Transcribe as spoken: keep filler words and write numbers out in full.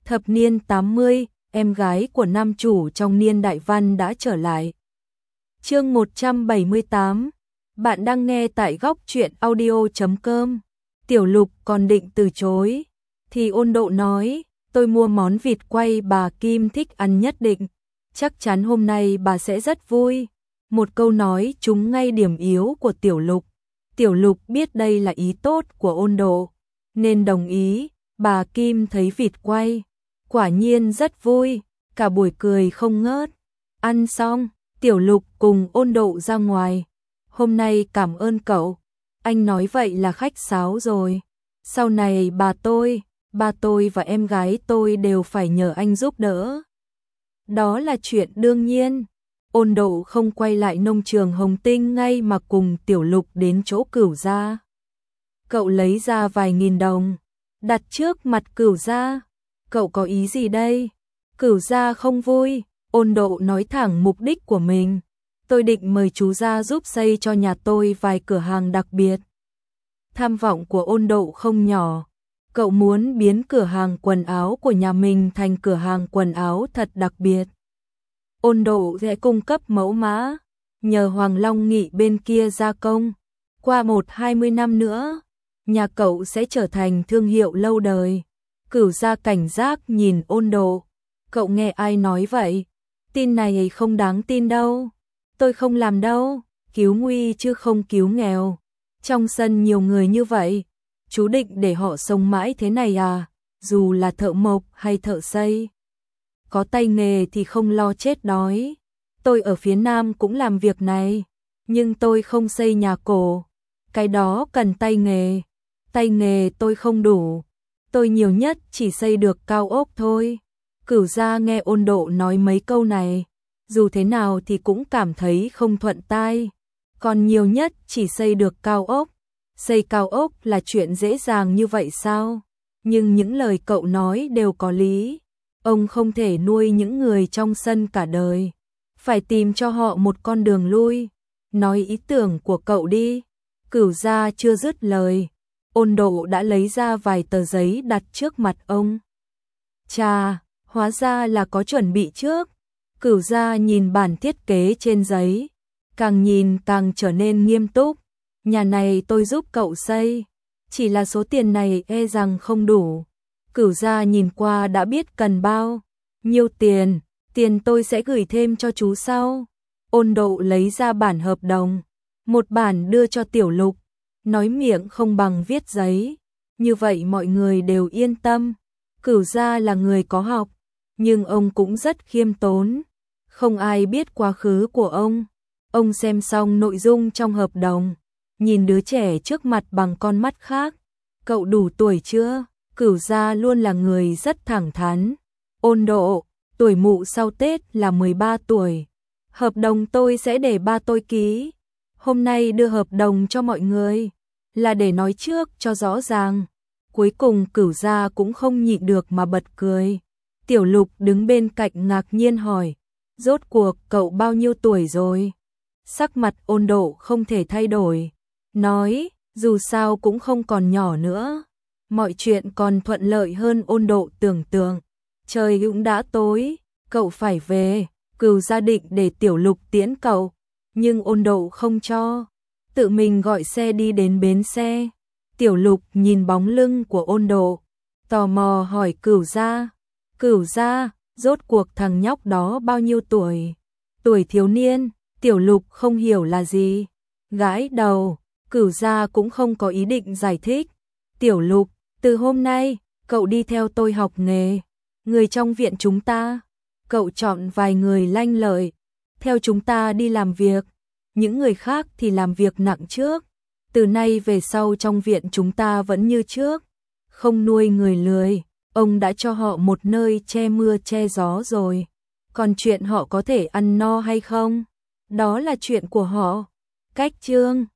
Thập niên tám mươi, em gái của nam chủ trong niên đại văn đã trở lại. Chương một trăm bảy mươi tám. Bạn đang nghe tại góc truyện audio chấm com. Tiểu Lục còn định từ chối thì Ôn Độ nói, tôi mua món vịt quay bà Kim thích ăn nhất định, chắc chắn hôm nay bà sẽ rất vui. Một câu nói trúng ngay điểm yếu của Tiểu Lục. Tiểu Lục biết đây là ý tốt của Ôn Độ, nên đồng ý. Bà Kim thấy vịt quay, quả nhiên rất vui, cả buổi cười không ngớt. Ăn xong, Tiểu Lục cùng Ôn Độ ra ngoài. Hôm nay cảm ơn cậu, anh nói vậy là khách sáo rồi. Sau này bà tôi, ba tôi và em gái tôi đều phải nhờ anh giúp đỡ. Đó là chuyện đương nhiên. Ôn Độ không quay lại nông trường Hồng Tinh ngay mà cùng Tiểu Lục đến chỗ Cửu gia. Cậu lấy ra vài nghìn đồng, đặt trước mặt Cửu gia. Cậu có ý gì đây? Cửu gia không vui. Ôn Độ nói thẳng mục đích của mình. Tôi định mời chú gia giúp xây cho nhà tôi vài cửa hàng đặc biệt. Tham vọng của Ôn Độ không nhỏ. Cậu muốn biến cửa hàng quần áo của nhà mình thành cửa hàng quần áo thật đặc biệt. Ôn Độ sẽ cung cấp mẫu mã, nhờ Hoàng Long Nghị bên kia gia công. Qua một hai mươi năm nữa, nhà cậu sẽ trở thành thương hiệu lâu đời. Cửu gia cảnh giác nhìn Ôn Độ. Cậu nghe ai nói vậy? Tin này không đáng tin đâu. Tôi không làm đâu, cứu nguy chứ không cứu nghèo. Trong sân nhiều người như vậy, chú định để họ sống mãi thế này à? Dù là thợ mộc hay thợ xây, có tay nghề thì không lo chết đói. Tôi ở phía Nam cũng làm việc này, nhưng tôi không xây nhà cổ. Cái đó cần tay nghề. Tay nghề tôi không đủ. Tôi nhiều nhất chỉ xây được cao ốc thôi. Cửu gia nghe Ôn Độ nói mấy câu này, dù thế nào thì cũng cảm thấy không thuận tai. Còn nhiều nhất chỉ xây được cao ốc. Xây cao ốc là chuyện dễ dàng như vậy sao? Nhưng những lời cậu nói đều có lý. Ông không thể nuôi những người trong sân cả đời. Phải tìm cho họ một con đường lui. Nói ý tưởng của cậu đi. Cửu gia chưa dứt lời, Ôn Độ đã lấy ra vài tờ giấy đặt trước mặt ông. Chà, hóa ra là có chuẩn bị trước. Cửu gia nhìn bản thiết kế trên giấy, càng nhìn càng trở nên nghiêm túc. Nhà này tôi giúp cậu xây, chỉ là số tiền này e rằng không đủ. Cửu gia nhìn qua đã biết cần bao nhiêu tiền. Tiền tôi sẽ gửi thêm cho chú sau. Ôn Độ lấy ra bản hợp đồng, một bản đưa cho Tiểu Lục, nói miệng không bằng viết giấy. Như vậy mọi người đều yên tâm. Cửu gia là người có học, nhưng ông cũng rất khiêm tốn. Không ai biết quá khứ của ông. Ông xem xong nội dung trong hợp đồng, nhìn đứa trẻ trước mặt bằng con mắt khác. Cậu đủ tuổi chưa? Cửu gia luôn là người rất thẳng thắn. Ôn Độ, tuổi mụ sau Tết là mười ba tuổi. Hợp đồng tôi sẽ để ba tôi ký. Hôm nay đưa hợp đồng cho mọi người là để nói trước cho rõ ràng. Cuối cùng Cửu gia cũng không nhịn được mà bật cười. Tiểu Lục đứng bên cạnh ngạc nhiên hỏi, rốt cuộc cậu bao nhiêu tuổi rồi? Sắc mặt Ôn Độ không thể thay đổi, nói, dù sao cũng không còn nhỏ nữa. Mọi chuyện còn thuận lợi hơn Ôn Độ tưởng tượng. Trời cũng đã tối, cậu phải về. Cửu gia định để Tiểu Lục tiễn cậu, nhưng Ôn Độ không cho, tự mình gọi xe đi đến bến xe. Tiểu Lục nhìn bóng lưng của Ôn Độ, tò mò hỏi Cửu gia, Cửu gia, rốt cuộc thằng nhóc đó bao nhiêu tuổi? Tuổi thiếu niên. Tiểu Lục không hiểu là gì, gãi đầu. Cửu gia cũng không có ý định giải thích. Tiểu Lục, từ hôm nay, cậu đi theo tôi học nghề. Người trong viện chúng ta, cậu chọn vài người lanh lợi, theo chúng ta đi làm việc. Những người khác thì làm việc nặng trước. Từ nay về sau trong viện chúng ta vẫn như trước, không nuôi người lười. Ông đã cho họ một nơi che mưa che gió rồi. Còn chuyện họ có thể ăn no hay không, đó là chuyện của họ. Cách chương